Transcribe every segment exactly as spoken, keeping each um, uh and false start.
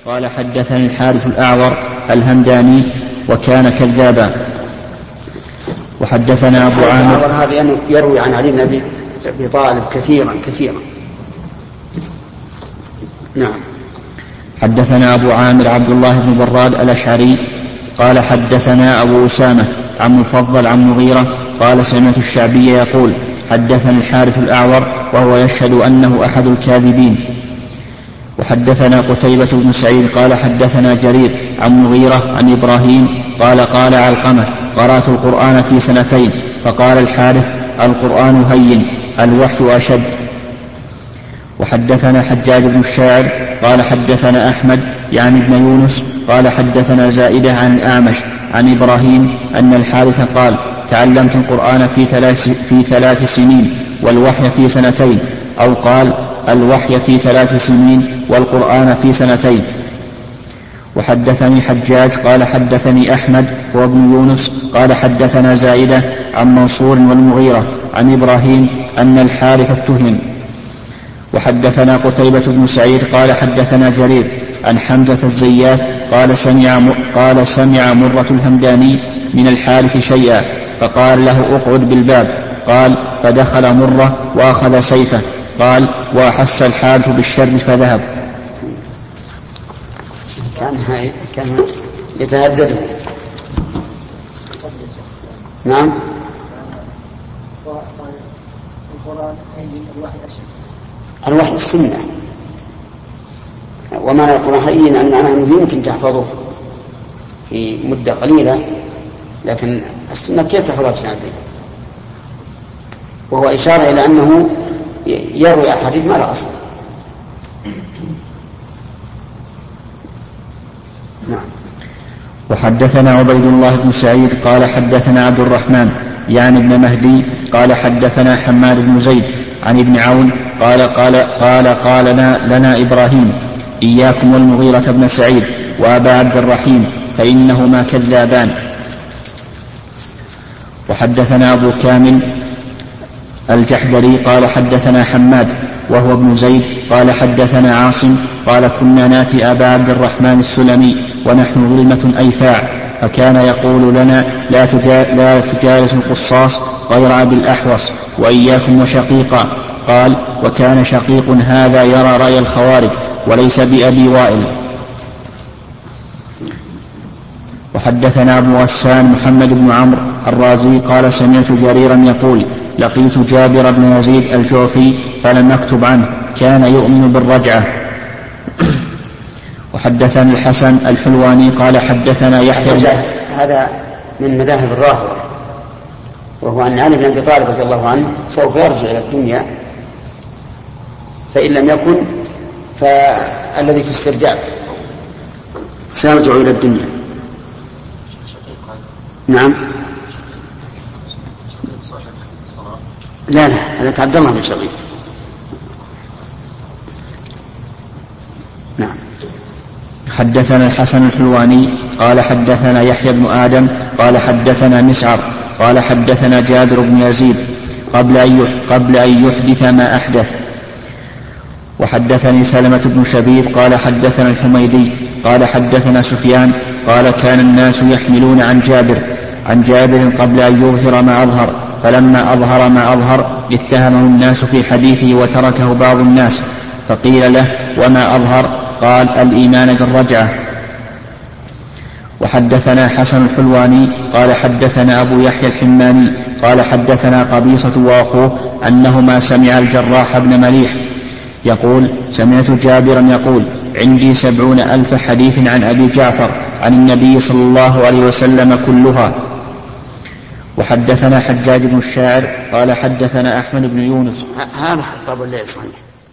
قال حدثني الحارث الأعور الهمداني وكان كذابا. وحدثنا أبو عامر هذا أنه يروي عن علي بن أبي طالب كثيرا كثيرا. نعم. حدثنا أبو عامر عبد الله بن براد الأشعري قال حدثنا أبو أسامة عن مفضل عن مغيرة قال سمعت الشعبي يقول حدثني الحارث الأعور وهو يشهد أنه أحد الكاذبين. وحدثنا قتيبة بن سعيد قال حدثنا جرير عن مغيرة عن إبراهيم قال قال علقمة قرأت القرآن في سنتين. فقال الحارث القرآن هين الوحي أشد. وحدثنا حجاج بن الشاعر قال حدثنا أحمد يعني ابن يونس قال حدثنا زائدة عن الأعمش عن إبراهيم أن الحارث قال تعلمت القرآن في ثلاث, في ثلاث سنين والوحي في سنتين، أو قال الوحي في ثلاث سنين والقرآن في سنتين. وحدثني حجاج قال حدثني أحمد وابن يونس قال حدثنا زائدة عن منصور والمغيرة عن إبراهيم أن الحارث اتهم. وحدثنا قتيبة بن سعيد قال حدثنا جرير عن حمزة الزيات قال سمع, قال سمع مرة الهمداني من الحارث شيئا فقال له اقعد بالباب. قال فدخل مرة وأخذ سيفه. قال وأحس الحارث بالشر فذهب. كان, كان يتهدده. نعم. الوحي السنة، ومعنى القرآن هين أن معناه أنه يمكن تحفظه في مدة قليلة، لكن السنة كيف تحفظها في سنتين؟ وهو إشارة إلى أنه يروي أحاديث ما لا أصل. نعم. وحدثنا عبيد الله بن سعيد قال حدثنا عبد الرحمن يعني ابن مهدي قال حدثنا حماد بن زيد عن ابن عون قال قال قال قال لنا, لنا إبراهيم إياكم والمغيرة بن سعيد وأبا عبد الرحيم فإنهما كذابان. وحدثنا أبو كامل الجحدري قال حدثنا حماد وهو ابن زيد قال حدثنا عاصم قال كنا ناتي أبا عبد الرحمن السلمي ونحن ظلمة أيفاع فكان يقول لنا لا, تجا لا تجالس القصاص غير أبي الأحوص وإياكم وشقيقا. قال وكان شقيق هذا يرى رأي الخوارج وليس بأبي وائل. وحدثنا أبو غسان محمد بن عمرو الرازي قال سمعت جريرا يقول لقيت جابر بن يزيد الجوفي فلم أكتب عنه كان يؤمن بالرجعة. وحدثني الحسن الحلواني قال حدثنا يحيى. هذا من مذاهب الرافضة، وهو أن علي بن أبي طالب رضي الله عنه سوف يرجع إلى الدنيا، فإن لم يكن فالذي في استرجاع سيرجع إلى الدنيا. نعم. لا لا هذا عبد الله بن شقيق. نعم. حدثنا الحسن الحلواني قال حدثنا يحيى بن آدم قال حدثنا مسعر قال حدثنا جابر بن يزيد قبل أن قبل أن يحدث ما أحدث. وحدثني سلمة بن شبيب قال حدثنا الحميدي قال حدثنا سفيان قال كان الناس يحملون عن جابر عن جابر قبل أن يظهر ما أظهر، فلما أظهر ما أظهر اتهمه الناس في حديثه وتركه بعض الناس، فقيل له وما أظهر؟ قال الإيمان بالرجعة. وحدثنا حسن الحلواني قال حدثنا أبو يحيى الحماني قال حدثنا قبيصة وأخوه أنهما سمع الجراح بن مليح يقول سمعت جابرا يقول عندي سبعون ألف حديث عن أبي جعفر عن النبي صلى الله عليه وسلم كلها. وحدثنا حجاج بن الشاعر قال حدثنا أحمد بن يونس. هذا طب الليل صحيح.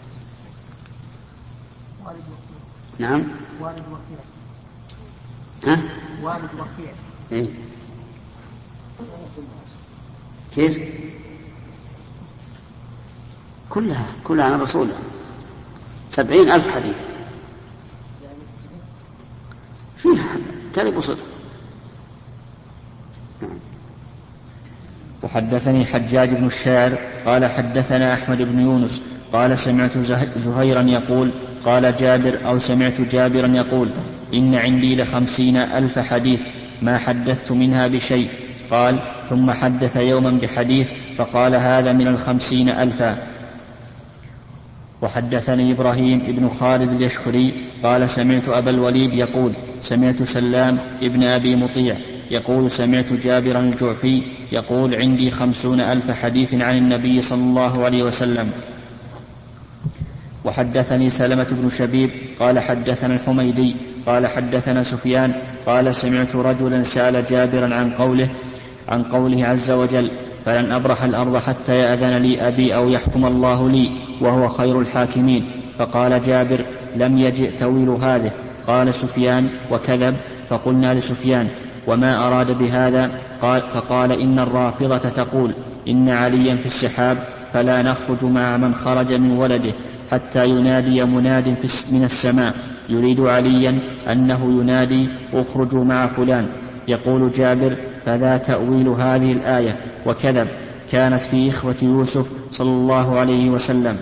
نعم. والد وكيع. ها؟ والد وكيع. إيه؟ كيف؟ كلها كلها عن رسول الله سبعين ألف حديث فيها كذب وصدق. وحدثني حجاج بن الشاعر قال حدثنا أحمد بن يونس قال سمعت زهيرا يقول قال جابر أو سمعت جابرا يقول إن عندي لخمسين ألف حديث ما حدثت منها بشيء. قال ثم حدث يوما بحديث فقال هذا من الخمسين ألفا. وحدثني إبراهيم ابن خالد اليشكري قال سمعت أبا الوليد يقول سمعت سلام ابن أبي مطيع يقول سمعت جابرا الجعفي يقول عندي خمسون ألف حديث عن النبي صلى الله عليه وسلم. وحدثني سلمة بن شبيب قال حدثنا الحميدي قال حدثنا سفيان قال سمعت رجلا سأل جابرا عن قوله عن قوله عز وجل فلن أبرح الأرض حتى يأذن لي أبي أو يحكم الله لي وهو خير الحاكمين. فقال جابر لم يجئ تأويل هذه. قال سفيان وكذب. فقلنا لسفيان وما أراد بهذا؟ قال فقال إن الرافضة تقول إن عليا في السحاب فلا نخرج مع من خرج من ولده حتى ينادي مناد من السماء يريد عليا أنه ينادي اخرجوا مع فلان. يقول جابر فذا تأويل هذه الآية وكذب كانت في إخوة يوسف صلى الله عليه وسلم.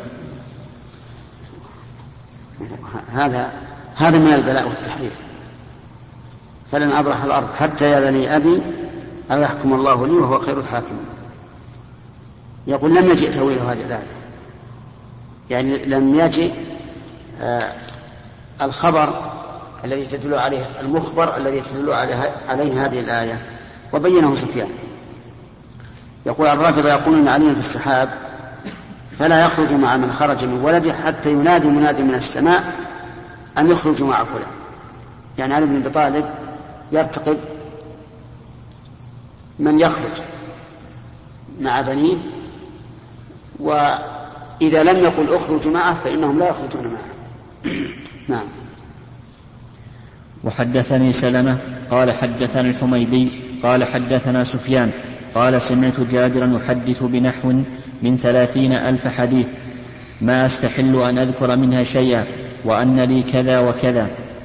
هذا هذا من البلاء والتحريف. فلن أبرح الأرض حتى يأذن أبي أو يحكم الله لي وهو خير الحاكمين. يقول لم يجئ تأويل هذه الآية، يعني لم يجئ آه الخبر الذي تدل عليه المخبر الذي تدل عليه, عليه هذه الآية. وبينه سفيان يقول الرافضة يقولون إن عليا في السحاب فلا يخرج مع من خرج من ولده حتى ينادي منادي من السماء أن يخرجوا مع فلان. يعني علي بن أبي طالب يرتقب من يخرج مع بنيه، وإذا لم يقل اخرجوا معه فإنهم لا يخرجون معه. نعم. وحدثني سلمة قال حدثنا الحميدي قال حدثنا سفيان قال سمعت جابرا يحدث بنحو من ثلاثين ألف حديث ما أستحل أن أذكر منها شيئا وأن لي كذا وكذا.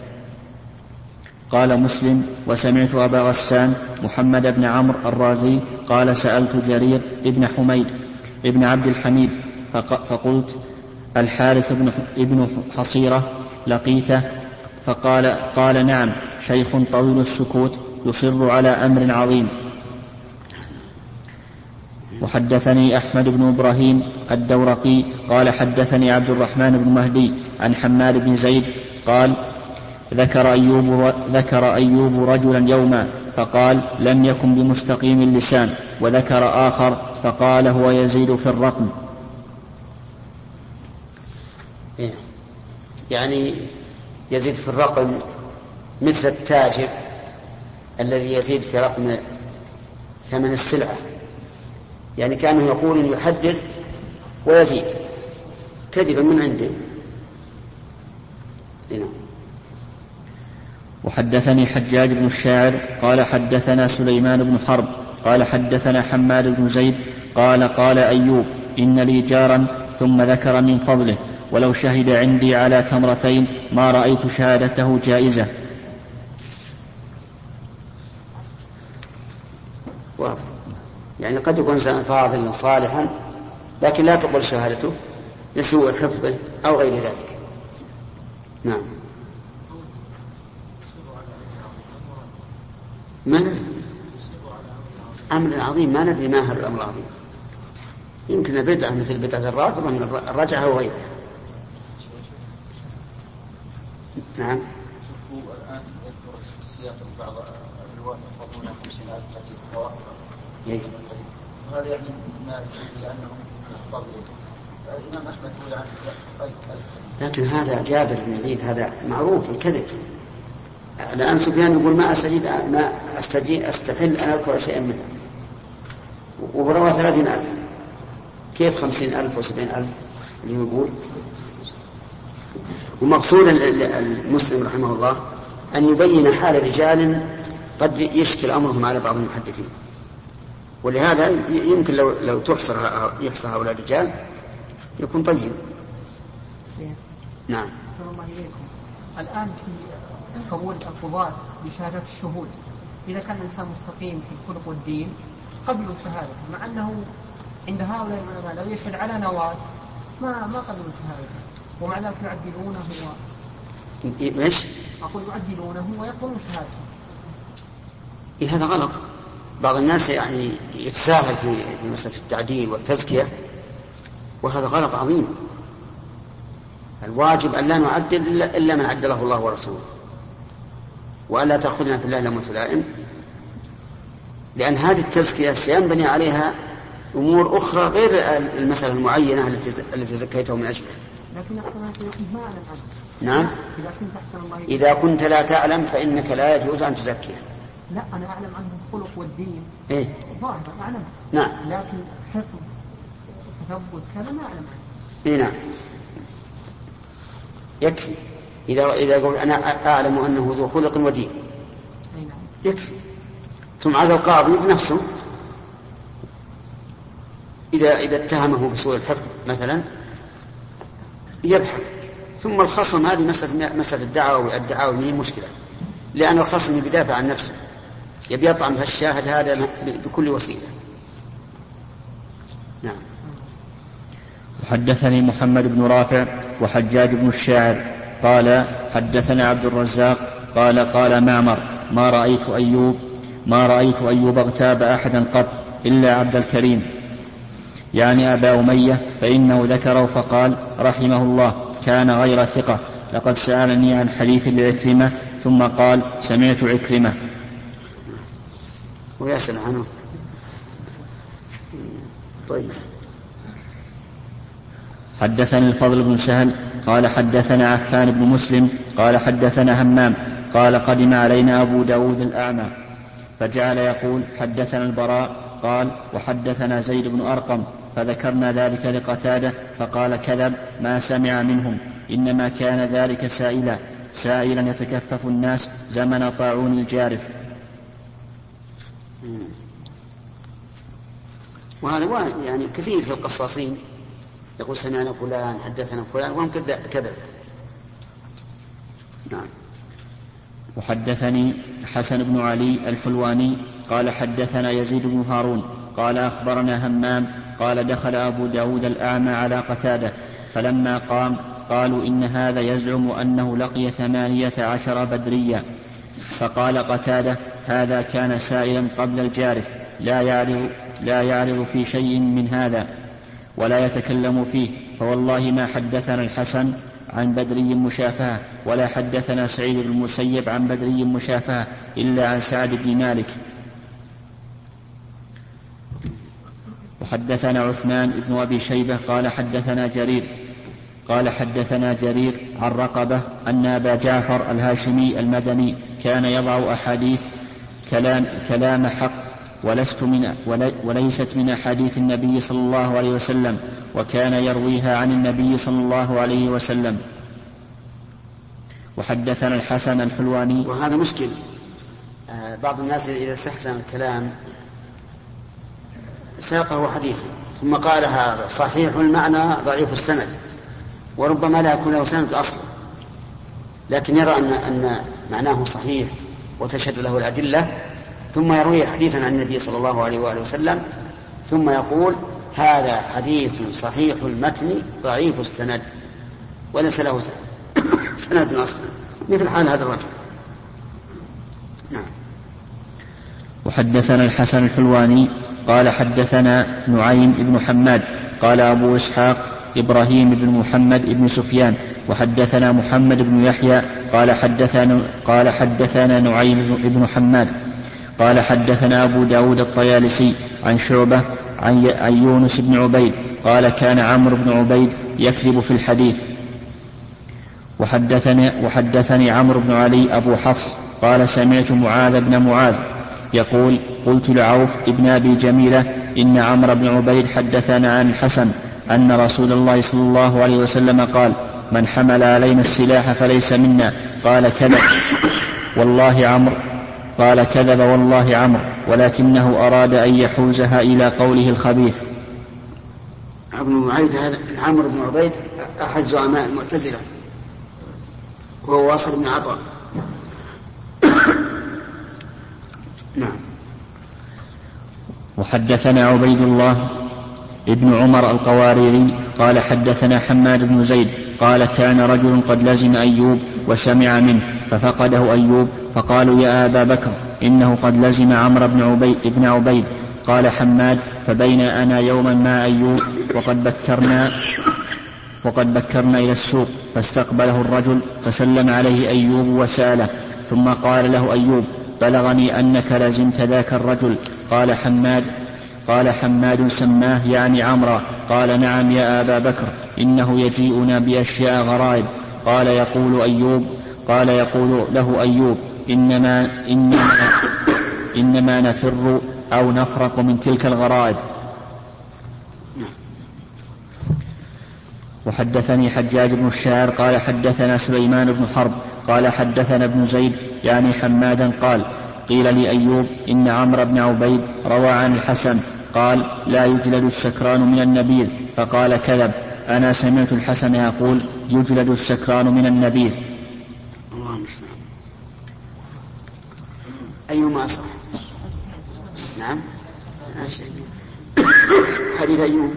قال مسلم وسمعت أبا غسان محمد بن عمرو الرازي قال سألت جرير ابن حميد ابن عبد الحميد فقلت الحارث ابن حصيرة لقيته؟ فقال قال نعم شيخ طويل السكوت يصر على أمر عظيم. وحدثني أحمد بن إبراهيم الدورقي قال حدثني عبد الرحمن بن مهدي عن حماد بن زيد قال ذكر أيوب, ذكر أيوب رجلا يوما فقال لم يكن بمستقيم اللسان، وذكر آخر فقال هو يزيد في الرقم. يعني يزيد في الرقم مثل التاجر الذي يزيد في رقم ثمن السلعة، يعني كانه يقول إن يحدث ويزيد كذبا من عنده. هنا. وحدثني حجاج بن الشاعر قال حدثنا سليمان بن حرب قال حدثنا حماد بن زيد قال قال أيوب إن لي جارا ثم ذكر من فضله ولو شهد عندي على تمرتين ما رأيت شهادته جائزة. واضح. يعني قد يكون إنسان فاضل صالحا لكن لا تقبل شهادته لسوء حفظه أو غير ذلك. نعم. ما ندري أمر عظيم، ما ندري ما هذا الأمر العظيم. يمكن بدعة مثل بدعة الرافضة من الرجعة وغيرها. نعم. الآن يذكر السياق بعض الرواة يحفظون خمسين ألف حديث إيه. وهذا يعني ما يشير إلى أنهم يحفظون. الإمام أحمد يقول عنه ألف ألف. لكن هذا جابر بن يزيد هذا معروف الكذب. الآن سفيان يقول ما أستجيد ما أستجيد أستحل أن أذكر شيئا منه، وهو روى ثلاثين ألف. كيف خمسين ألف وسبعين ألف اللي يقول؟ ومقصود المسلم رحمه الله أن يبين حال رجال قد يشكل أمرهم على بعض المحدثين، ولهذا يمكن لو لو تحصر يحصر هؤلاء الرجال يكون طيب. نعم. أحسن الله إليكم. الآن في قبول القضاة بشهادة الشهود، إذا كان الإنسان مستقيم في الخلق والدين قبلوا شهادته، مع أنه عند هؤلاء العلماء لو يشهد على نواة ما ما قبلوا شهادته. ومع ذلك يعدلونه و... إيش؟ أقول يعدلونه ويقولون شهادة. إيه هذا غلط. بعض الناس يعني يتساهل في في مسألة التعديل والتزكية، وهذا غلط عظيم. الواجب أن لا نعدل إلا من عدله الله ورسوله، وألا تأخذنا في الله لومة لائم، لأن هذه التزكية سينبني عليها أمور أخرى غير المسألة المعينة التي التي زكيته من أجلها. لكن أحسن ما أعلم عنه. نعم. إذا كنت أحسن الله يجب. إذا كنت لا تعلم فإنك لا يجوز أن تزكيه. لا أنا أعلم عنه الخلق والدين. إيه. ظاهر أعلم. نعم. لكن حفظ تثبت كذا ما أعلم عنه. إيه نعم. يكفي إذا إذا قلت أنا أعلم أنه ذو خلق ودين. أي نعم. يكفي. ثم عاد القاضي بنفسه إذا إذا اتهمه بسوء الحفظ مثلا يبحث. ثم الخصم هذه مسألة مسألة الدعوة الدعوة هي مشكلة، لأن الخصم يدافع عن نفسه، يبي يطعن بهالشاهد هذا بكل وسيلة. نعم. وحدثني محمد بن رافع وحجاج بن الشاعر قال حدثنا عبد الرزاق قال قال معمر ما رأيت أيوب ما رأيت أيوب اغتاب أحدا قط إلا عبد الكريم يعني أبا أمية، فإنه ذكره فقال رحمه الله كان غير ثقة، لقد سألني عن حديث لعكرمة ثم قال سمعت عكرمة. ويسأل عنه. طيب. حدثني الفضل بن سهل قال حدثنا عفان بن مسلم قال حدثنا همام قال قدم علينا أبو داود الأعمى فجعل يقول حدثنا البراء قال وحدثنا زيد بن أرقم، فذكرنا ذلك لقتادة فقال كذب ما سمع منهم، إنما كان ذلك سائلا سائلا يتكفف الناس زمن طاعون الجارف. وهذا يعني كثير في القصاصين يقول سمعنا فلان حدثنا فلان وهم كذب. نعم. وحدثني حسن بن علي الحلواني قال حدثنا يزيد بن هارون قال أخبرنا همام قال دخل أبو داود الأعمى على قتادة فلما قام قالوا إن هذا يزعم أنه لقي ثمانية عشر بدريا، فقال قتادة هذا كان سائلا قبل الجارف لا يعرض, لا يعرض في شيء من هذا ولا يتكلم فيه، فوالله ما حدثنا الحسن عن بدري مشافهة ولا حدثنا سعيد بن المسيب عن بدري مشافهة إلا عن سعد بن مالك. وحدثنا عثمان بن أبي شيبة قال حدثنا جرير قال حدثنا جرير عن رقبة أن أبا جعفر الهاشمي المدني كان يضع أحاديث كلام, كلام حق ولست من وليست من أحاديث النبي صلى الله عليه وسلم، وكان يرويها عن النبي صلى الله عليه وسلم. وحدثنا الحسن الحلواني. وهذا مشكل. بعض الناس إذا استحسن الكلام ساقه حديثا ثم قال هذا صحيح المعنى ضعيف السند، وربما لا يكون له سند أصلا، لكن يرى أن, أن معناه صحيح وتشهد له الأدلة، ثم يروي حديثا عن النبي صلى الله عليه وآله وسلم ثم يقول هذا حديث صحيح المتن ضعيف السند وليس له سند أصلا، مثل حال هذا الرجل. نعم. وحدثنا الحسن الحلواني قال حدثنا نعيم بن حماد قال أبو إسحاق إبراهيم بن محمد بن سفيان وحدثنا محمد بن يحيى قال حدثنا, قال حدثنا نعيم بن حماد قال حدثنا أبو داود الطيالسي عن شعبة عن يونس بن عبيد قال كان عمرو بن عبيد يكذب في الحديث. وحدثني, وحدثني عمرو بن علي أبو حفص قال سمعت معاذ بن معاذ يقول قلت لعوف ابن أبي جميلة إن عمرو بن عبيد حدثنا عن الحسن أن رسول الله صلى الله عليه وسلم قال من حمل علينا السلاح فليس منا. قال كذب والله عمرو قال كذب والله عمرو ولكنه أراد أن يحوزها إلى قوله الخبيث. ابن معيد هذا عمرو بن عبيد أحد زعماء المعتزلة وهو واصل بن عطاء. نعم. وحدثنا عبيد الله ابن عمر القواريري قال حدثنا حماد بن زيد قال كان رجل قد لزم أيوب وسمع منه ففقده أيوب فقالوا يا أبا بكر إنه قد لزم عمرو بن عبيد, بن عبيد. قال حماد فبين أنا يوما مع أيوب وقد بكرنا وقد بكرنا إلى السوق فاستقبله الرجل فسلم عليه أيوب وسأله ثم قال له أيوب بلغني أنك لزمت ذاك الرجل. قال حماد قال حماد سماه يعني عمرا. قال نعم يا أبا بكر إنه يجيئنا بأشياء غرائب. قال يقول أيوب قال يقول له أيوب إنما, إنما, إنما نفر أو نفرق من تلك الغرائب. وحدثني حجاج بن الشاعر قال حدثنا سليمان بن حرب قال حدثنا ابن زيد يعني حمادا قال قيل لأيوب إن عمرو بن عبيد روى عن الحسن قال لا يجلد السكران من النبيذ. فقال كذب أنا سمعت الحسن يقول يجلد السكران من النبيذ. الله المستعان. أيهما أصح؟ نعم حديث أيوب.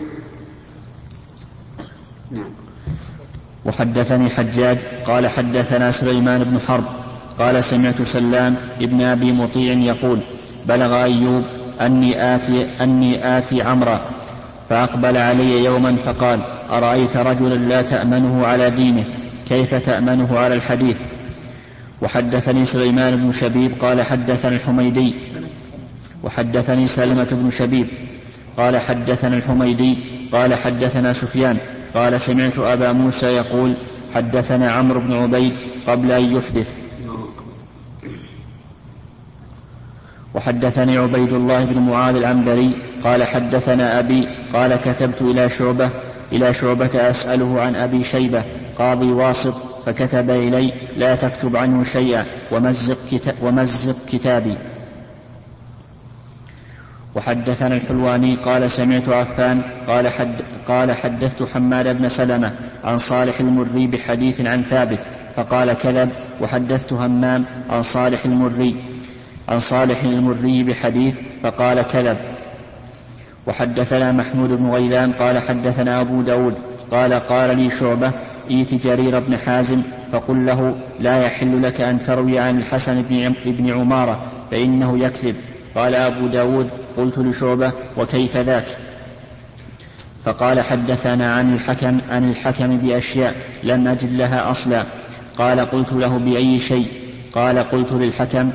نعم. وحدثني حجاج قال حدثنا سليمان بن حرب قال سمعت سلام ابن أبي مطيع يقول بلغ أيوب أني آتي, أني آتي عمرا فأقبل علي يوما فقال أرأيت رجلا لا تأمنه على دينه كيف تأمنه على الحديث. وحدثني سليمان بن شبيب قال حدثنا الحميدي وحدثني سلمة بن شبيب قال حدثنا الحميدي قال حدثنا سفيان قال سمعت أبا موسى يقول حدثنا عمرو بن عبيد قبل أن يحدث. وحدثني عبيد الله بن معاذ العنبري قال حدثنا أبي قال كتبت إلى شعبة إلى شعبة أسأله عن أبي شيبة قاضي واسط فكتب إلي لا تكتب عنه شيئا ومزق, كتا ومزق كتابي. وحدثنا الحلواني قال سمعت عفان قال, حد قال حدثت حماد بن سلمة عن صالح المري بحديث عن ثابت فقال كذب. وحدثت همام عن صالح المري عن صالح المري بحديث فقال كذب. وحدثنا محمود بن غيلان قال حدثنا أبو داود قال قال لي شعبة إيت جرير بن حازم فقل له لا يحل لك أن تروي عن الحسن بن عمارة فإنه يكذب. قال أبو داود قلت لشعبة وكيف ذاك؟ فقال حدثنا عن الحكم عن الحكم بأشياء لم أجد لها أصلا. قال قلت له بأي شيء؟ قال قلت للحكم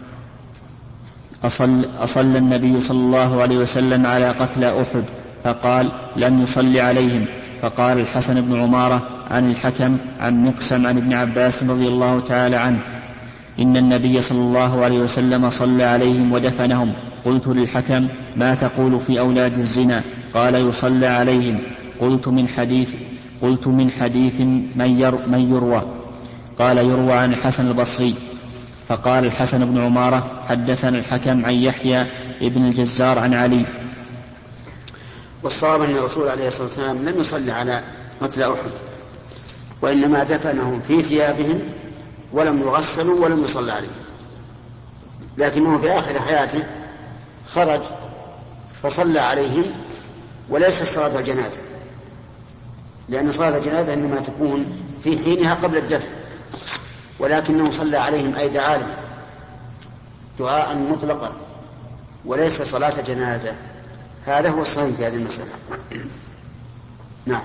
أصل, أصل النبي صلى الله عليه وسلم على قتل أحد؟ فقال لم يصلي عليهم. فقال الحسن بن عمارة عن الحكم عن مقسم عن ابن عباس رضي الله تعالى عنه إن النبي صلى الله عليه وسلم صلى عليهم ودفنهم. قلت للحكم ما تقول في أولاد الزنا؟ قال يصلى عليهم. قلت من حديث قلت من حديث من, ير من يروى؟ قال يروى عن الحسن البصري. فقال الحسن بن عمارة حدثنا الحكم عن يحيى ابن الجزار عن علي. والصواب أن الرسول عليه الصلاة والسلام لم يصلي على قتل أحد وإنما دفنهم في ثيابهم ولم يغسلوا ولم يصلى عليهم، لكنه في آخر حياته خرج فصلى عليهم وليس صلاة الجنازة، لأن صلاة الجنازة إنما تكون في حينها قبل الدفن، ولكنه صلى عليهم أي دعا لهم دعاء مطلقا وليس صلاة جنازة. هذا هو الصحيح في هذه المسألة. نعم.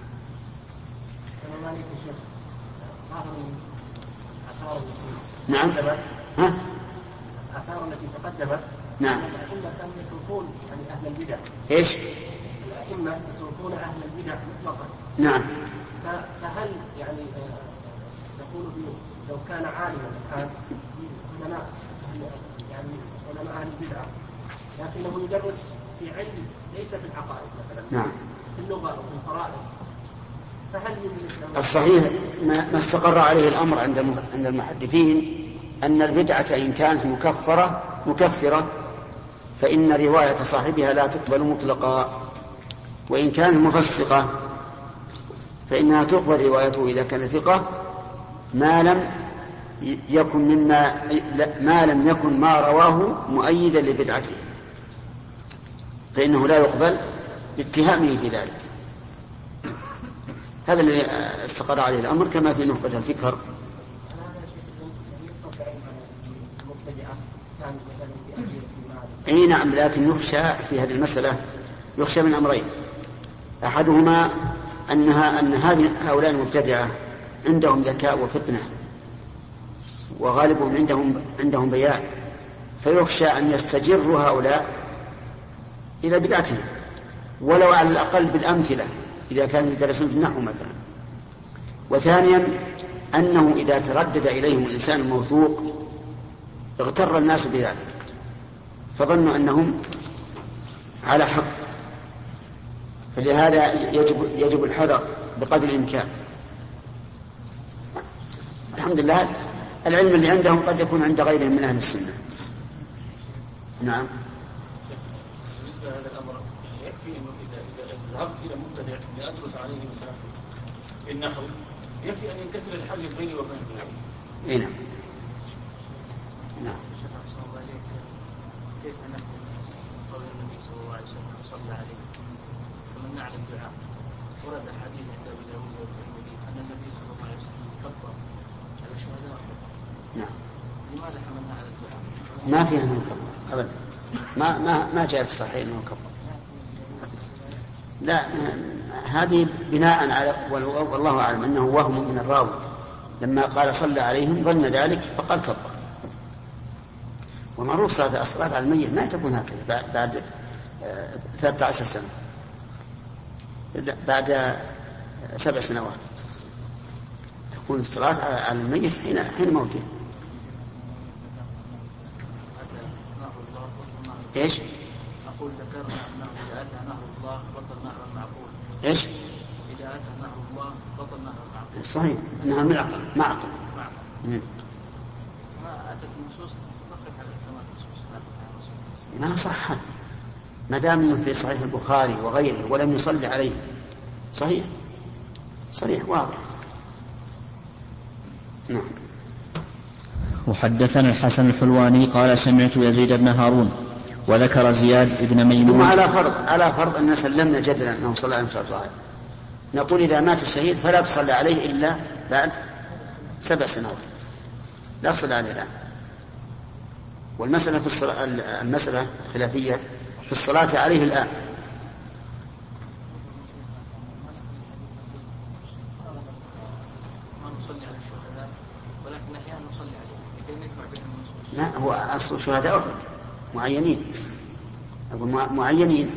نعم. ها؟ الآثار التي تقدمت. نعم. الأئمة كانوا يتركون يعني أهل البدع. إيش؟ الأئمة يتركون أهل البدع مطلقا. نعم. فهل يعني نقول لو كان عالما الآن علماء يعني علماء أهل البدع لكنه يدرس في علم ليس في العقائد مثلا. نعم. في اللغة أو في الفرائض، فهل يجوز؟ الصحيح ما استقر عليه الأمر عند المحدثين أن البدعة إن كانت مكفرة مكفرة فإن رواية صاحبها لا تقبل مطلقا، وإن كانت مفسقة فإنها تقبل روايته إذا كان ثقة ما لم يكن مما ما لم يكن ما رواه مؤيدا لبدعته، فإنه لا يقبل باتهامه في ذلك. هذا اللي استقر عليه الأمر كما في نخبة الفكر. أي نعم، لكن يخشى في هذه المسألة يخشى من أمرين. أحدهما أنها أن هذه هؤلاء المبتدعة عندهم ذكاء وفطنة وغالبهم عندهم عندهم بيان، فيخشى أن يستجروا هؤلاء إلى بدعتهم ولو على الأقل بالأمثلة إذا كانوا يدرسون في النحو مثلا. وثانيا أنه إذا تردد إليهم الإنسان الموثوق اغتر الناس بذلك فظنوا أنهم على حق، فلهذا يجب, يجب الحذر بقدر الإمكان. الحمد لله العلم اللي عندهم قد يكون عند غيرهم من أهل السنة. نعم. بالنسبة لهذا الأمر يكفي أنه إذا إذا ذهبت إلى مبتدع لأدرس عليه مثلا في النحو يكفي أن ينكسر الحاجز بيني وبينه. إيه نعم. نعم. كيف نحكم قول النبي صلى الله عليه وسلم صلى عليه ومن نعلم الدعاء؟ ورد حديث عند أبي داود والترمذي أن النبي صلى الله عليه وسلم كبر على الشهداء. نعم. لماذا حملنا على الدعاء؟ ما فيها أنه كبر أبدا، ما ما ما جاء في الصحيح أنه كبر. لا، هذه بناء على والله أعلم أنه وهم من الراوي لما قال صلى عليهم ظن ذلك فقال كبر. ومعروف صلاة الصلاة على الميت ما تكون هكذا بعد ثلاثة عشر سنة، بعد سبع سنوات تكون الصلاة على الميت حين حين موته. ايش؟ أقول ذكرنا أنه إذا أتى نهر الله بطل نهر المعقول. ايش؟ إذا أتى نهر الله بطل نهر المعقول. صحيح أنها معقل معقل. ما أتت النصوص نقف على كما النصوص. ما صحت ما دام انه في صحيح البخاري وغيره ولم يصلي عليه صحيح صحيح واضح. نعم. وحدثنا الحسن الحلواني قال سمعت يزيد بن هارون وذكر زياد بن ميمون. ثم على فرض على فرض أن سلمنا جدلا أنه صلى عليه وسلم نقول إذا مات الشهيد فلا تصلي عليه إلا بعد سبع سنوات، لا تصلي عليه الآن. والمسألة في الصلاة المسألة خلافية في الصلاة عليه الآن. لا، هو أصل شهداء أحد معينين، أقول معينين.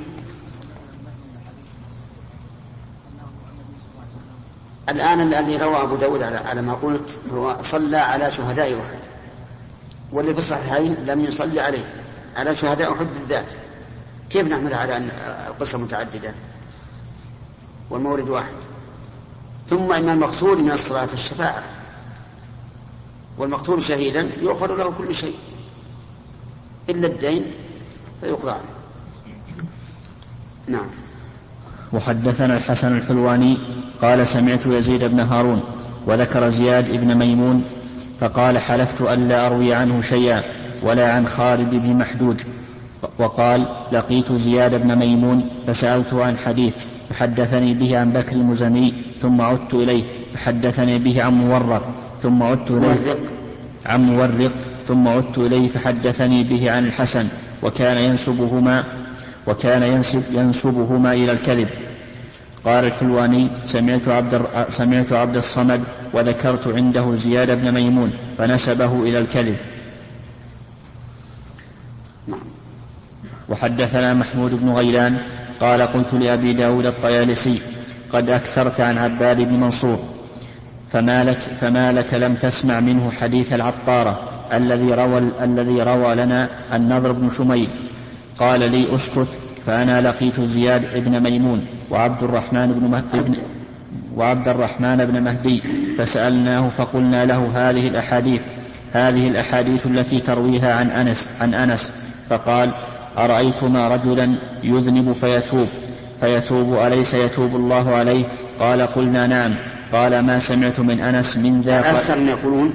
الآن الذي روى أبو داود على ما قلت هو صلى على شهداء أحد، واللي في الصحيحين لم يصلي عليه على شهداء أحد بالذات. كيف نحمل على أن القصة متعددة والمورد واحد؟ ثم إن المقصود من الصلاة الشفاعة، والمقتول شهيدا يغفر له كل شيء إلا الدين فيقضى عنه. نعم. وحدثنا الحسن الحلواني قال سمعت يزيد بن هارون وذكر زياد بن ميمون فقال حلفت ألا أروي عنه شيئا ولا عن خالد بن محدود. وقال لقيت زياد بن ميمون فسألته عن حديث فحدثني به عن بكر المزني ثم عدت إليه فحدثني به عن مورق ثم عدت إليه عن مورق ثم عدت إليه فحدثني به عن الحسن وكان ينسبهما وكان ينسب ينسبهما إلى الكذب. قال الحلواني سمعت عبد, سمعت عبد الصمد وذكرت عنده زياد بن ميمون فنسبه إلى الكذب. وحدثنا محمود بن غيلان قال قلت لأبي داود الطيالسي قد أكثرت عن عباد بن منصور فما لك, فما لك لم تسمع منه حديث العطارة الذي روى, الذي روى لنا النضر بن شميل. قال لي أسكت فأنا لقيت زياد بن ميمون وعبد الرحمن بن مهدي وعبد الرحمن بن مهدي فسألناه فقلنا له هذه الأحاديث هذه الأحاديث التي ترويها عن أنس عن أنس فقال أرأيتما رجلا يذنب فيتوب فيتوب أليس يتوب الله عليه؟ قال قلنا نعم. قال ما سمعت من أنس من ذا. أكثر من يقولون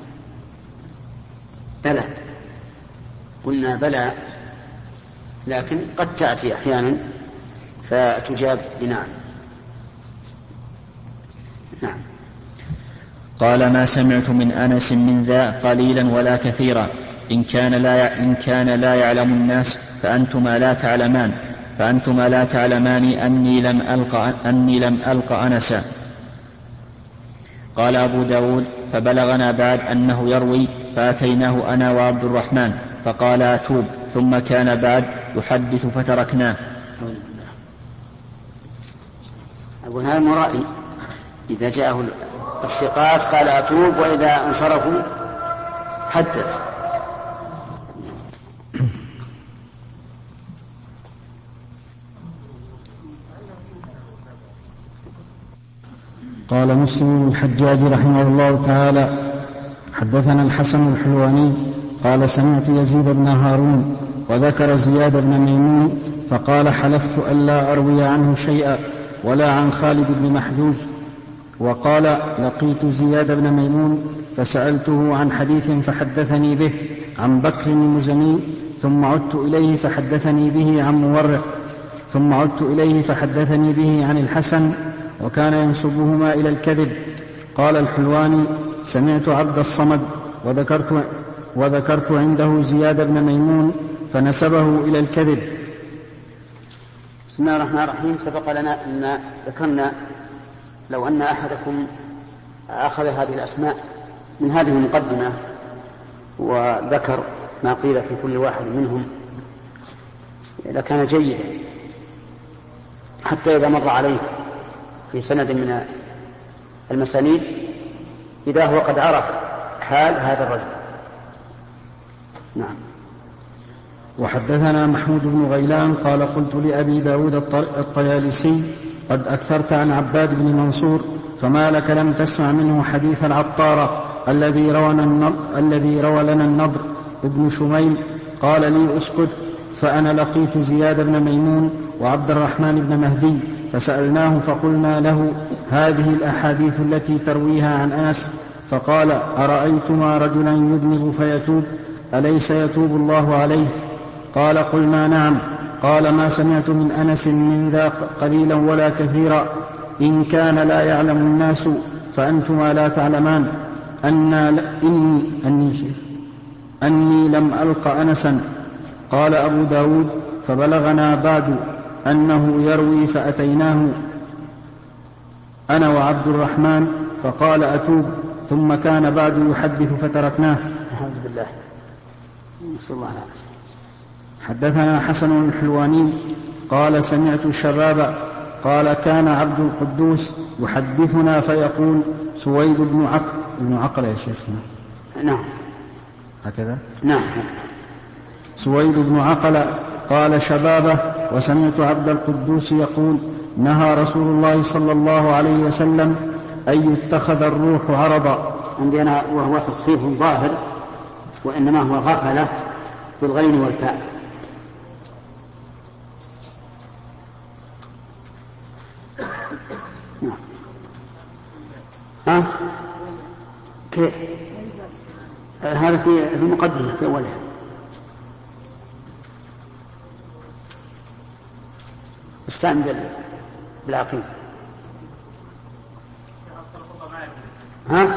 بلى، قلنا بلى، لكن قد تأتي أحيانا فتجاب بنعم. نعم. قال ما سمعت من أنس من ذا قليلا ولا كثيرا، إن كان لا إن كان لا يعلم الناس فأنتما لا تعلمان فأنتما لا تعلمان أني لم ألق أني لم ألق أنسا. قال أبو داود فبلغنا بعد أنه يروي فأتيناه أنا وعبد الرحمن فقال أتوب، ثم كان بعد يحدث فتركناه. أقول هذا مرائي، إذا جاءه الثقات قال أتوب، وإذا انصرفوا حدث. قال مسلم الحجاج رحمه الله تعالى حدثنا الحسن الحلواني قال سمعت يزيد بن هارون وذكر زياد بن ميمون فقال حلفت ألا أروي عنه شيئا ولا عن خالد بن محجوج. وقال لقيت زياد بن ميمون فسألته عن حديث فحدثني به عن بكر المزني، ثم عدت إليه فحدثني به عن مورق، ثم عدت إليه فحدثني به عن الحسن، وكان ينسبهما إلى الكذب. قال الحلواني سمعت عبد الصمد وذكرت, وذكرت عنده زياد بن ميمون فنسبه إلى الكذب. بسم الله الرحمن الرحيم. سبق لنا أن ذكرنا لو أن أحدكم أخذ هذه الأسماء من هذه المقدمة وذكر ما قيل في كل واحد منهم لكان جيدا، حتى إذا مر عليه في سند من المسانيد إذا هو قد عرف حال هذا الرجل. نعم. وحدثنا محمود بن غيلان قال قلت لأبي داود الطيالسي قد أكثرت عن عباد بن منصور، فما لك لم تسمع منه حديث العطارة الذي روى الذي روى لنا النضر ابن شميل. قال لي أسكت، فأنا لقيت زياد بن ميمون وعبد الرحمن بن مهدي فسألناه فقلنا له هذه الأحاديث التي ترويها عن أنس، فقال أرأيتما رجلا يذنب فيتوب أليس يتوب الله عليه؟ قال قلنا نعم. قال ما سمعت من أنس من ذا قليلا ولا كثيرا، إن كان لا يعلم الناس فأنتما لا تعلمان أن إني, أني, أني لم ألق أنسا. قال أبو داود فبلغنا بعد أنه يروي فأتيناه أنا وعبد الرحمن فقال أتوب، ثم كان بعد يحدث فتركناه. الحمد لله. صلى الله عليه وسلم. حدثنا حسن الحلواني قال سمعت الشباب قال كان عبد القدوس يحدثنا فيقول سويد بن عقل بن عقل يا شيخنا. نعم هكذا. نعم. سويد بن عقل قال شبابه وسمعت عبد القدوس يقول نهى رسول الله صلى الله عليه وسلم أن يتخذ الروح عرضا. عندنا وهو تصحيف ظاهر، وإنما هو غفلة بالغين والفاء. نعم. ها كيف هذا في المقدمة في أولها. استعمل بالعقيم. ها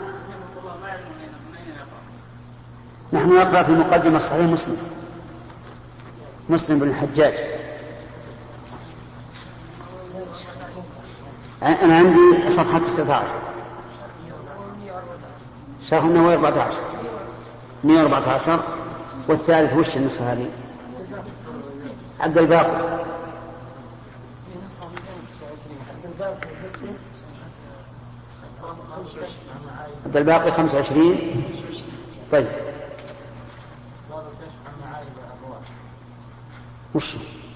نحن نقرأ في مقدمة صحيح مسلم مسلم بن الحجاج. أنا عندي صفحة تسعة عشر شرح النووي أربعة عشر مئة وأربعة عشر، والثالث وش النسخة هذه؟ عبد الباقي عبد الباقي خمسة وعشرين. طيب وش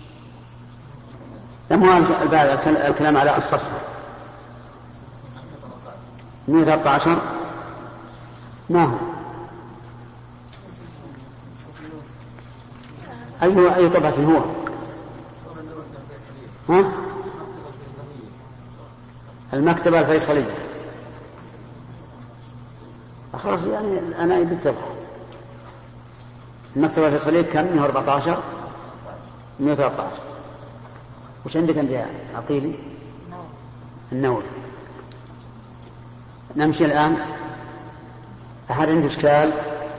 لم هو الكلام على الصفحة مئة وثلاثة عشر؟ ما هو أي أي طبعة هو؟ ها؟ المكتبة الفيصلية. خلاص يعني أنا بالتبع المكتبة الفيصلية كم؟ مئة وأربعة عشر مئة وثلاثة عشر. وش عندك أنت يا عقيلي؟ النووي. نمشي الآن. أحد عنده إشكال؟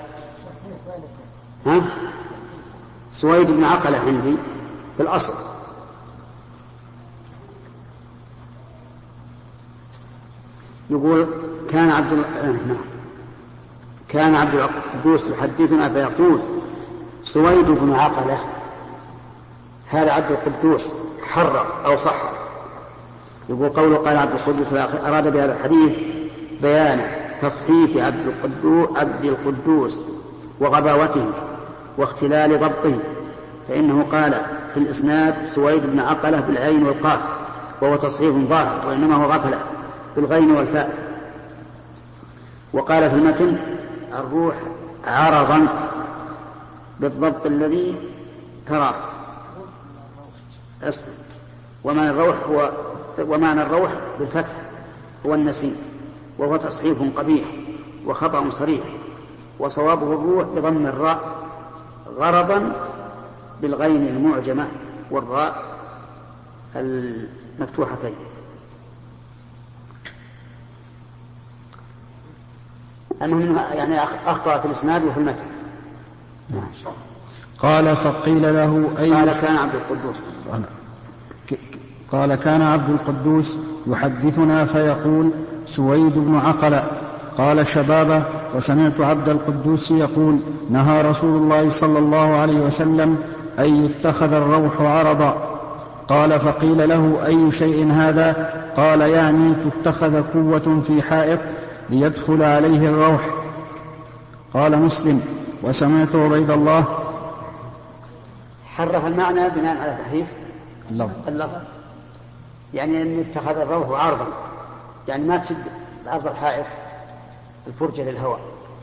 ها؟ سويد بن عقلة عندي في الأصل. يقول كان عبد ال... كان عبد القدوس يحدثنا فيقول سويد بن عقلة، هذا عبد القدوس حرف أو صحر. يقول قوله قال عبد القدوس أراد بهذا الحديث بيان تصحيف عبد القدوس, عبد القدوس وغباوته واختلال ضبطه، فإنه قال في الإسناد سويد بن عقلة بالعين والقاف وهو تصحيف ظاهر، وإنما هو غفلة بالغين والفاء. وقال في المتن الروح عرضا بالضبط الذي ترى. ومعنى الروح هو ومعنى الروح بالفتح هو النسيم، وهو تصحيف قبيح وخطأ صريح، وصوابه الروح بضم الراء غرضا بالغين المعجمة والراء المفتوحتين. المهم يعني أخطأ في الإسناد وفي المتن. قال فقيل له أي قال كان عبد القدوس قال كان عبد القدوس يحدثنا فيقول سويد بن عقلة. قال شبابه وسمعت عبد القدوس يقول نهى رسول الله صلى الله عليه وسلم أن يتخذ الروح عرضا. قال فقيل له أي شيء هذا؟ قال يعني تتخذ قوة في حائط ليدخل عليه الروح. قال مسلم وسمعت عبيد الله. حرف المعنى بناء على تحريف اللفظ. اللفظ يعني أن يتخذ الروح عرضا، يعني ما تشد عرض الحائط الفرجة للهواء.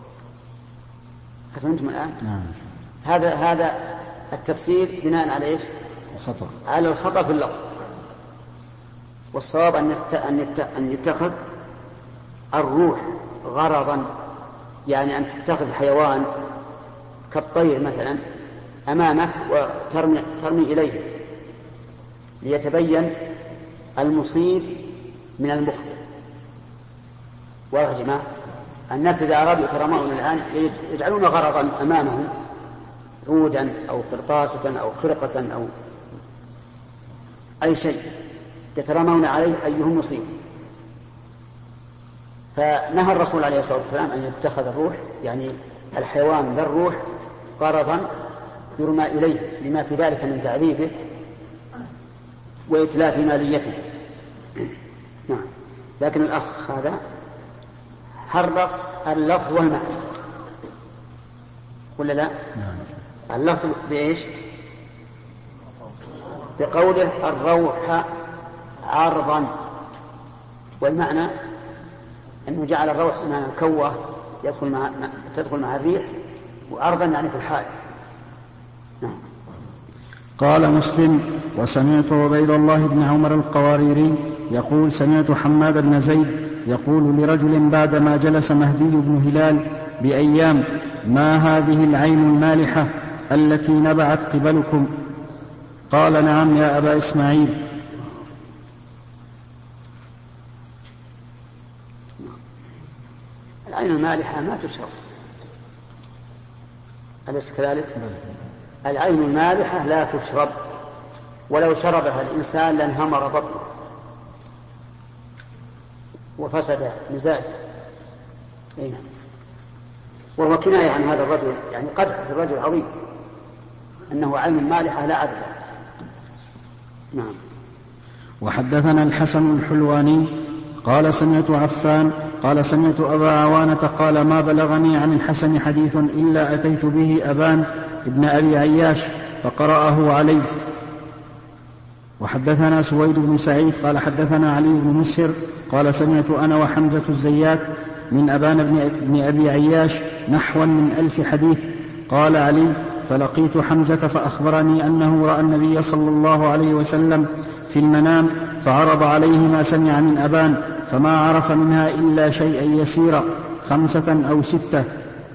فهمتم الآن؟ نعم. هذا هذا التفسير بناء على ايش؟ الخطأ. على الخطأ في اللفظ. والصواب أن أن يتخذ الروح غرضا، يعني أن تتخذ حيوان كالطير مثلا أمامك وترمي ترمي إليه ليتبين المصيب من المخطئ. واضح يا جماعة؟ الناس إذا أرادوا يترمون الآن يجعلون غرضا أمامهم عودا أو قرطاسة أو خرقة أو أي شيء يترمون عليه أيهم مصيب. فنهى الرسول عليه الصلاة والسلام أن يتخذ الروح، يعني الحيوان ذا الروح، غرضا يرمى إليه لما في ذلك من تعذيبه وإتلاف ماليته. نعم. لكن الأخ هذا حرف اللفظ والمعنى ولا لا؟ نعم. اللفظ بإيش؟ بقوله الروح عرضا، والمعنى أنه جعل الروح معنى الكوة يدخل مع تدخل مع الريح، وعرضا يعني في الحائط. نعم. قال مسلم وسمعت عبيد الله بن عمر القواريري يقول سمعت حماد بن زيد يقول لرجل بعدما جلس مهدي بن هلال بأيام ما هذه العين المالحة التي نبعت قبلكم؟ قال نعم يا أبا إسماعيل. العين المالحة ما تشرب، أليس كذلك؟ العين المالحة لا تشرب، ولو شربها الإنسان لانهمر بطنه وفسد مزاجه. وهو كناية عن هذا الرجل، يعني قدح في الرجل عظيم أنه عين مالحة لا عدل. نعم. وحدثنا الحسن الحلواني قال سمعت عفان قال سمعت أبا عوانة قال ما بلغني عن الحسن حديث إلا أتيت به أبان ابن أبي عياش فقرأه علي. وحدثنا سويد بن سعيد قال حدثنا علي بن مسهر قال سمعت أنا وحمزة الزيات من أبان بن أبي عياش نحوا من ألف حديث. قال علي فلقيت حمزة فأخبرني أنه رأى النبي صلى الله عليه وسلم في المنام فعرض عليه ما سمع من أبان فما عرف منها إلا شيئا يسيرا خمسة أو ستة.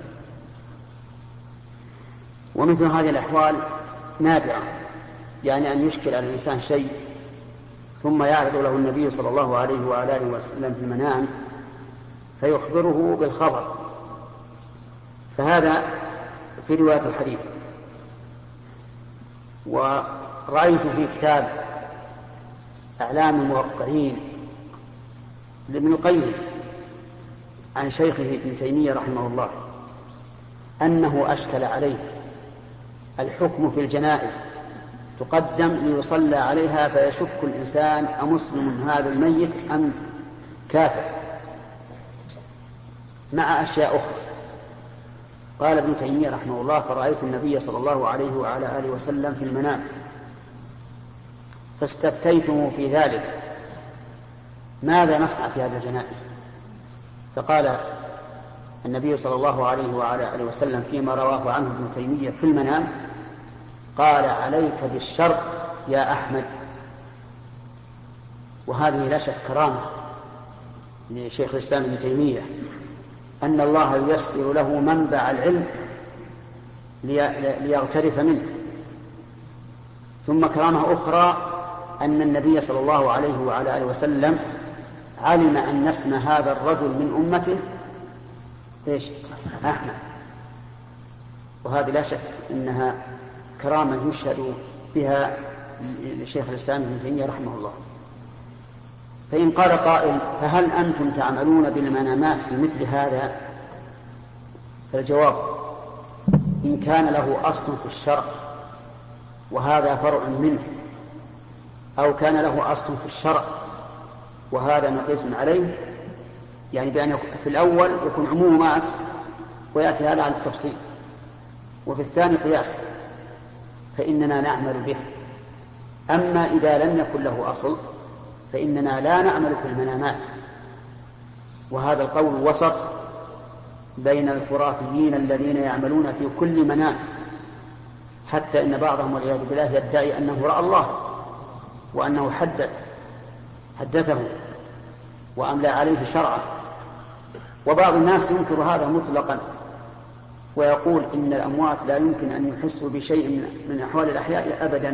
ومثل هذه الأحوال نادرة، يعني أن يشكل على الإنسان شيء ثم يعرض له النبي صلى الله عليه وآله وسلم في المنام فيخبره بالخبر. فهذا في رواية الحديث. ورأيت في كتاب أعلام الموقعين لابن القيم عن شيخه ابن تيمية رحمه الله أنه أشكل عليه الحكم في الجنائز تقدم ليصلى عليها فيشك الإنسان أمسلم هذا الميت أم كافر، مع أشياء أخرى. قال ابن تيمية رحمه الله: فرأيت النبي صلى الله عليه وعلى آله وسلم في المنام فاستفتيته في ذلك ماذا نصنع في هذا الجنائز؟ فقال النبي صلى الله عليه وعلى آله وسلم فيما رواه عنه ابن تيمية في المنام: قال عليك بالشرط يا أحمد. وهذه لا شك كرامة لشيخ الإسلام ابن تيمية أن الله ييسر له منبع العلم ليغترف منه. ثم كرامة أخرى أن النبي صلى الله عليه وعلى آله وسلم علم أن اسم هذا الرجل من أمته إيش؟ أحمد. وهذه لا شك أنها كرامة يشهد بها لشيخ الإسلام ابن تيمية رحمه الله. فإن قال قائل: فهل أنتم تعملون بالمنامات في مثل هذا؟ فالجواب: إن كان له أصل في الشرع وهذا فرع منه، أو كان له أصل في الشرع وهذا مقيس عليه، يعني بأن في الأول يكون عمومات ويأتي هذا على التفصيل، وفي الثاني قياس، فإننا نعمل به. أما إذا لم يكن له أصل فإننا لا نعمل في المنامات. وهذا القول وسط بين الخرافيين الذين يعملون في كل منام، حتى إن بعضهم والعياذ بالله يدعي أنه رأى الله وأنه حدث حدثه وأملى عليه شرعه. وبعض الناس ينكر هذا مطلقا ويقول إن الأموات لا يمكن أن يحسوا بشيء من أحوال الأحياء أبدا.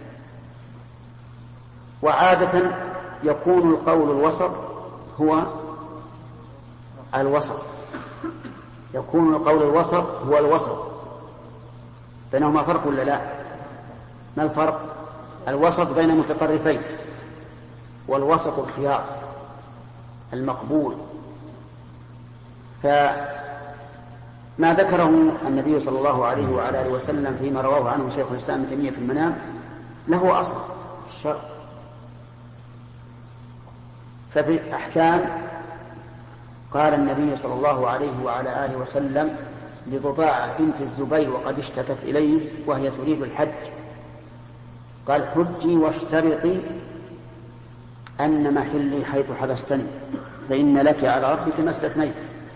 وعادة يكون القول الوسط هو الوسط يكون القول الوسط هو الوسط بينهما فرق ولا لا؟ ما الفرق؟ الوسط بين متطرفين، والوسط الخيار المقبول. فما ذكره النبي صلى الله عليه وعلى آله وسلم فيما رواه عنه شيخ الإسلام ابن تيمية في المنام له أصل الشرع. ففي الأحكام قال النبي صلى الله عليه وعلى آله وسلم لضباعة بنت الزبير وقد اشتكت إليه وهي تريد الحج، قال: حجي واشترطي أن محلي حيث حبستني فإن لك على ربك ما استثنيت.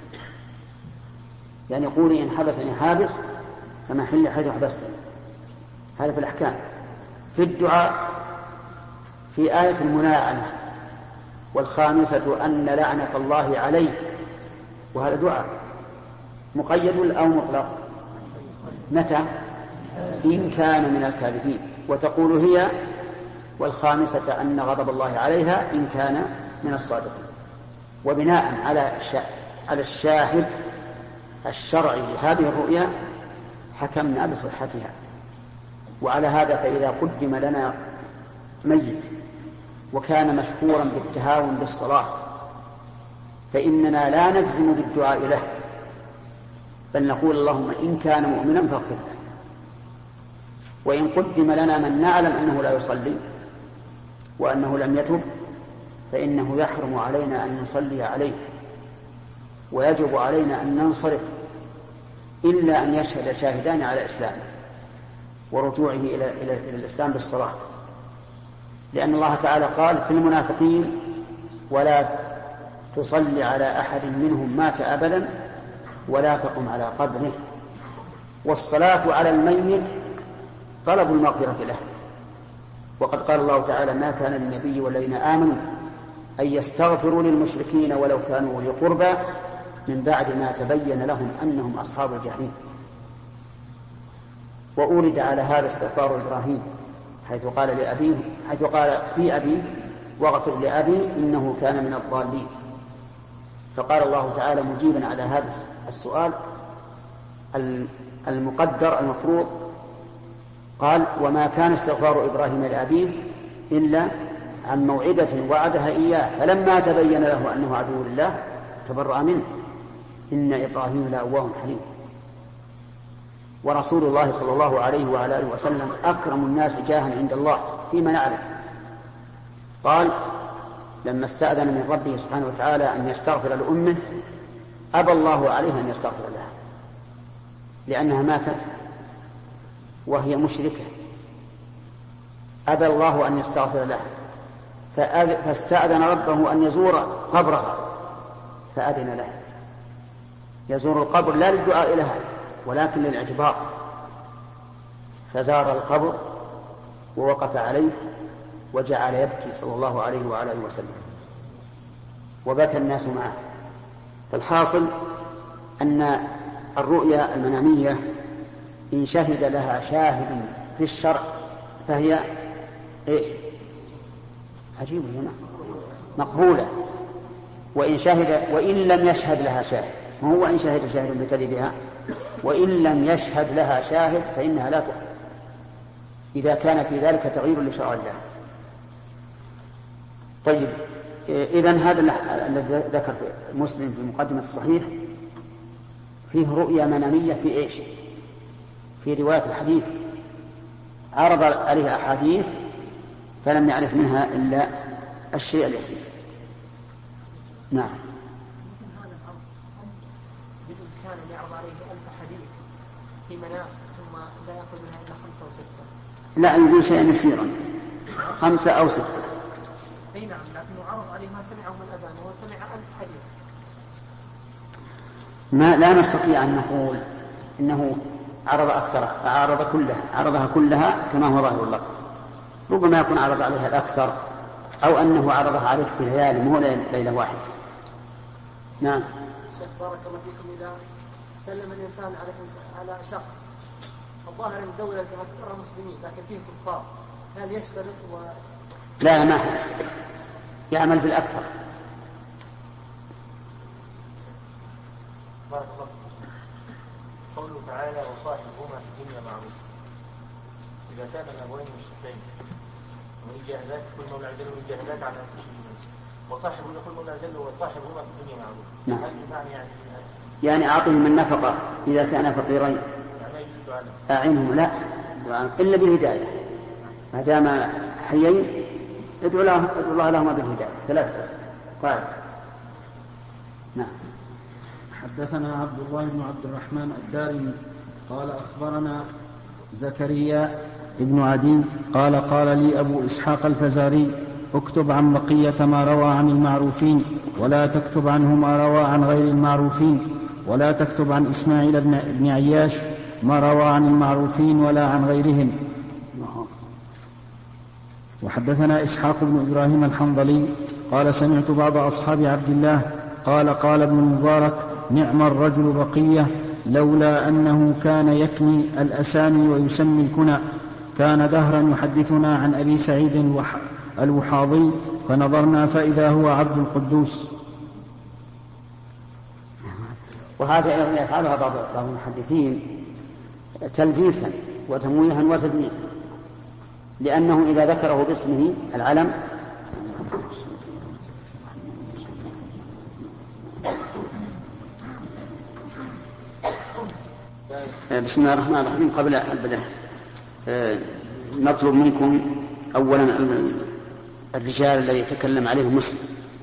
يعني قولي إن حبسني حابس فمحلي حيث حبستني. هذا في الأحكام. في الدعاء في آية الملاعنة: والخامسة أن لعنة الله عليه، وهذا دعاء مقيد أو مطلق؟ متى؟ إن كان من الكاذبين. وتقول هي: والخامسة أن غضب الله عليها إن كان من الصادقين. وبناء على على الشاهد الشرعي لهذه الرؤيا حكمنا بصحتها. وعلى هذا فإذا قدم لنا ميت وكان مشهورا بالتهاون بالصلاة فإننا لا نجزم بالدعاء له، بل نقول: اللهم إن كان مؤمنا فاغفر له. وإن قدم لنا من نعلم أنه لا يصلي وأنه لم يتب فإنه يحرم علينا أن نصلي عليه، ويجب علينا أن ننصرف إلا أن يشهد شاهدان على إسلامه ورجوعه إلى, إلى, إلى الإسلام بالصلاة. لأن الله تعالى قال في المنافقين: ولا تصلي على أحد منهم مات أبدا ولا تقم على قبره. والصلاة على الميت طلب المغفرة له. وقد قال الله تعالى: ما كان للنبي والذين آمنوا أن يستغفروا للمشركين ولو كانوا أولي قربى من بعد ما تبين لهم أنهم أصحاب الجحيم. وأورد على هذا استغفار إبراهيم حيث قال لأبيه حيث قال في أبيه: واغفر لأبي إنه كان من الضالين. فقال الله تعالى مجيبا على هذا السؤال المقدر المفروض، قال وما كان استغفار إبراهيم لأبيه إلا عن موعدة وعدها إياه فلما تبين له أنه عدو لله تبرأ منه إن إبراهيم لأواه حليم. ورسول الله صلى الله عليه وعلى آله وسلم أكرم الناس جاها عند الله فيما نعلم. قال لما استأذن من ربه سبحانه وتعالى أن يستغفر لأمه أبى الله عليه أن يستغفر لها لأنها ماتت وهي مشركة، أبى الله أن يستغفر لها فاستأذن ربه أن يزور قبرها فأذن له. يزور القبر لا للدعاء لها ولكن للاعتبار، فزار القبر ووقف عليه وجعل يبكي صلى الله عليه وعلى آله وسلم وبكى الناس معه. فالحاصل أن الرؤيا المنامية إن شهد لها شاهد في الشرع فهي إيش؟ عجيب هنا مقبولة. وإن شهد وإن لم يشهد لها شاهد، ما هو إن شهد شاهد بكذبها، وإن لم يشهد لها شاهد فإنها لا تقبل إذا كان في ذلك تغيير لشرع الله. طيب إذن هذا الذي ذكر مسلم في مقدمة الصحيح فيه رؤيا منامية في إيش؟ في رواية الحديث عرض عليها أحاديث فلم يعرف منها إلا الشيء اليسير. نعم. كان يعرض عليه ألف حديث في منام ثم لا يأخذ منها إلا خمسة أو ستة. لا يقول شيئا يسيرا خمسة أو ستة. أي نعم، لكنه عرض عليه ما سمعه من الأذان وهو سمع ألف حديث. ما لا نستطيع أن نقول إنه عرض أكثرها، عرض كلها عرضها كلها كما هو ظاهر اللفظ. ربما يكون عرض عليها الأكثر أو أنه عرضها عليه في ليالي مو ليلة واحدة. نعم. شيخ بارك الله فيكم، إذا سلم الإنسان على على شخص الظاهر أن الدولة ترى مسلمين لكن فيه كفار، هل يشترط و... لا ما يعمل بالأكثر. بارك الله فيكم. قوله تعالى وصاحبهما في الدنيا معروف، إذا كان الأبوين مشركين ومن جاهداك كل مولى عزل ومن جاهداك على أنفسهم وصاحب كل مولى عزل وصاحبهما في الدنيا معروف. نعم. هل بمعنى يعني يعني أعطهم النفقة إذا كان فقيرين أعنهم لا إلا بالهداية، ما دام حيين ادعو الله, ادعو الله لهما بالهداية ثلاثة أسئلة. طيب. نعم. حدثنا عبد الله بن عبد الرحمن الدارمي قال أخبرنا زكريا ابن عدي قال قال لي أبو إسحاق الفزاري اكتب عن بقية ما روى عن المعروفين ولا تكتب عنه ما روى عن غير المعروفين، ولا تكتب عن إسماعيل بن عياش ما روى عن المعروفين ولا عن غيرهم. وحدثنا إسحاق بن إبراهيم الحنظلي قال سمعت بعض أصحاب عبد الله قال قال ابن المبارك نعم الرجل بقية لولا أنه كان يكني الأسامي ويسمي الكنى، كان دهرا يحدثنا عن أبي سعيد الوحاضي فنظرنا فإذا هو عبد القدوس. وهذا يفعلها بعض المحدثين تلبيسا وتمويها وتدميسا، لأنه إذا ذكره باسمه العلم بسم الله الرحمن الرحيم. قبل البدء نطلب منكم أولا الرجال الذي يتكلم عليهم مسلم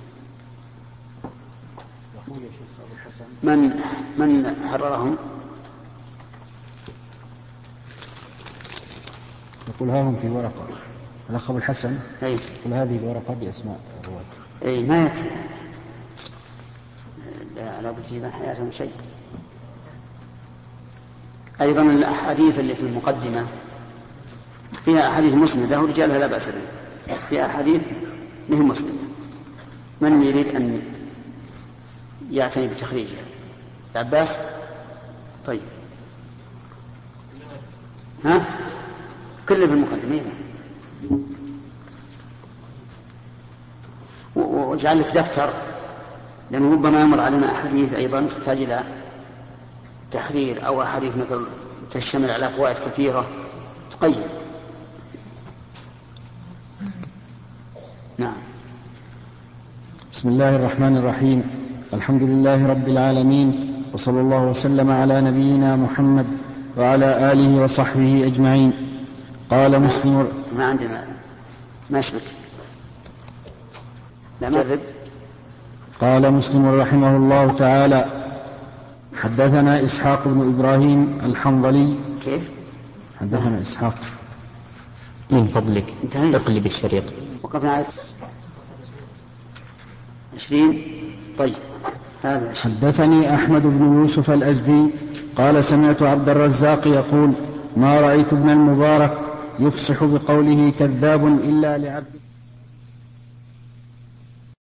من من حررهم؟ يقول ها هم في ورقة الأخ أبو الحسن. أي. يقول هذه الورقة بأسماء الرواة. أي ما يكفي، لا بد في حياتهم شيء. أيضا الأحاديث اللي في المقدمة فيها أحاديث مسندة ورجالها لا بأس بها، فيها أحاديث مهم مسلمة. من يريد أن يعتني بتخريجها؟ العباس. طيب. ها؟ كله في المقدمة. واجعل لك دفتر لأنه ربما يمر علينا أحاديث أيضا تحتاج إلى تحرير، أو أحاديث مثل تشتمل على فوائد كثيرة تقيد. نعم. بسم الله الرحمن الرحيم. الحمد لله رب العالمين، وصلى الله وسلم على نبينا محمد وعلى آله وصحبه أجمعين. قال مسلم. ما عندنا ما شبك. لا ما قال مسلم رحمه الله تعالى: حدثنا إسحاق بن إبراهيم الحنظلي. كيف؟ حدثنا إسحاق. من فضلك اقلب الشريط. وقفنا على عشرين. طيب هذا حدثني أحمد بن يوسف الأزدي قال: سمعت عبد الرزاق يقول: ما رأيت ابن المبارك يفصح بقوله كذاب إلا لعبد